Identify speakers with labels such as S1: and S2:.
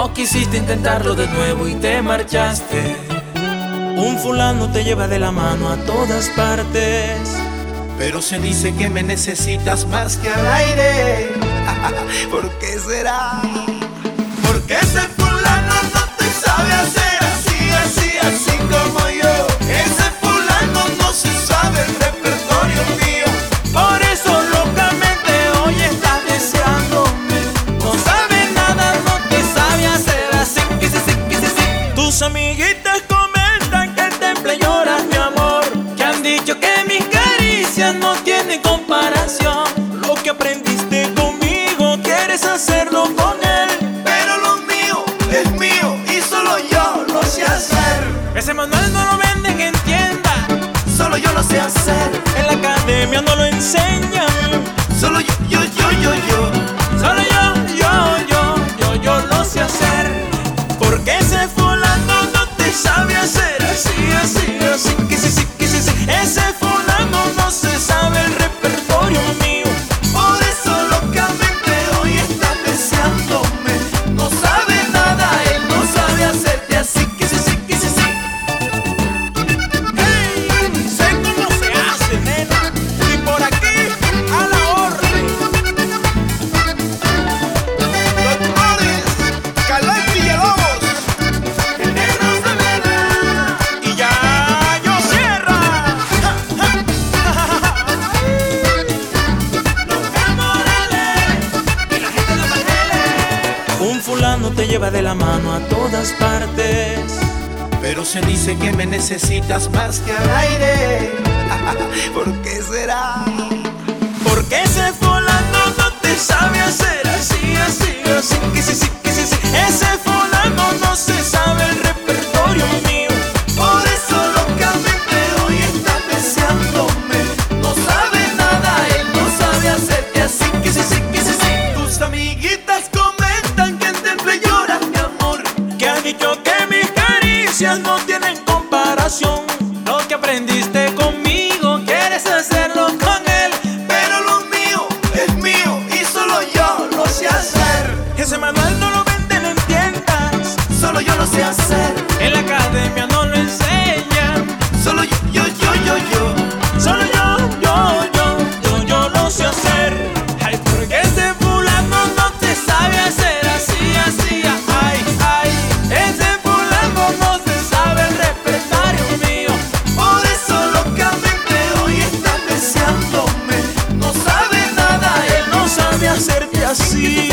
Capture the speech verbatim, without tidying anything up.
S1: No quisiste intentarlo de nuevo y te marchaste. Un fulano te lleva de la mano a todas partes,
S2: pero se dice que me necesitas más que al aire. ¿Por qué será? Porque ese fulano no te sabe hacer así, así, así como yo. Ese fulano no se sabe el repertorio mío.
S1: Por eso locamente hoy estás deseándome. No sabe nada, no te sabe hacer así, que sí, sí, que sí, sí. Tus amiguitas comentan que el temple lloras, mi amor, que han dicho que mis caricias no tienen comparación. Lo que aprendiste conmigo quieres hacerlo con él,
S2: pero lo mío es mío y solo yo lo sé hacer.
S1: Ese manual no lo venden en tienda,
S2: solo yo lo sé hacer.
S1: En la academia no lo enseñan,
S2: solo yo, yo, yo, yo, yo.
S1: Solo yo, yo, yo, yo, yo lo sé hacer. Porque ese fulano no te sabe hacer así, así, así, que sí, sí, que sí, sí. Ese fulano no se sabe el repertorio mío.
S2: Por eso locamente hoy estás deseándome. No sabe nada, él no sabe hacerte así, que sí, sí, que sí, sí.
S1: Hey, sé cómo se hace, nena, y por aquí a la orden.
S2: Doctores, Calay Villalobos,
S1: El negro se verá y ya yo cierra. Los Morales y la gente de Los Ángeles. Un fulano te lleva de la mano a todas partes,
S2: pero se dice que me necesitas más que al aire. ¿Por qué será?
S1: porque ese fulano no te sabe hacer así, así, así, que sí, sí, que sí, sí. Ese fulano no se sabe el repertorio mío.
S2: Por eso locamente hoy estás deseándome. No sabe nada, él no sabe hacerte así, que sí, sí, que sí, sí. Tus amiguitas comentan que en temple lloras, mi amor,
S1: Que han dicho que mis caricias no tienen comparación. Lo que aprendiste conmigo quieres hacerlo con él,
S2: pero lo mío es mío y solo yo lo sé hacer.
S1: ese manual no lo venden en tiendas,
S2: Solo yo lo sé hacer.
S1: en la academia no lo enseñan.
S2: Solo yo, yo, yo, yo, yo.
S1: Solo yo, yo, yo, yo, yo lo sé hacer. Ay, porque ese fulano no te sabe hacer así, así, ay, ay. Ese fulano no se sabe el repertorio mío.
S2: Por eso locamente hoy estás deseándome. No sabe nada, él
S1: No sabe hacerte así.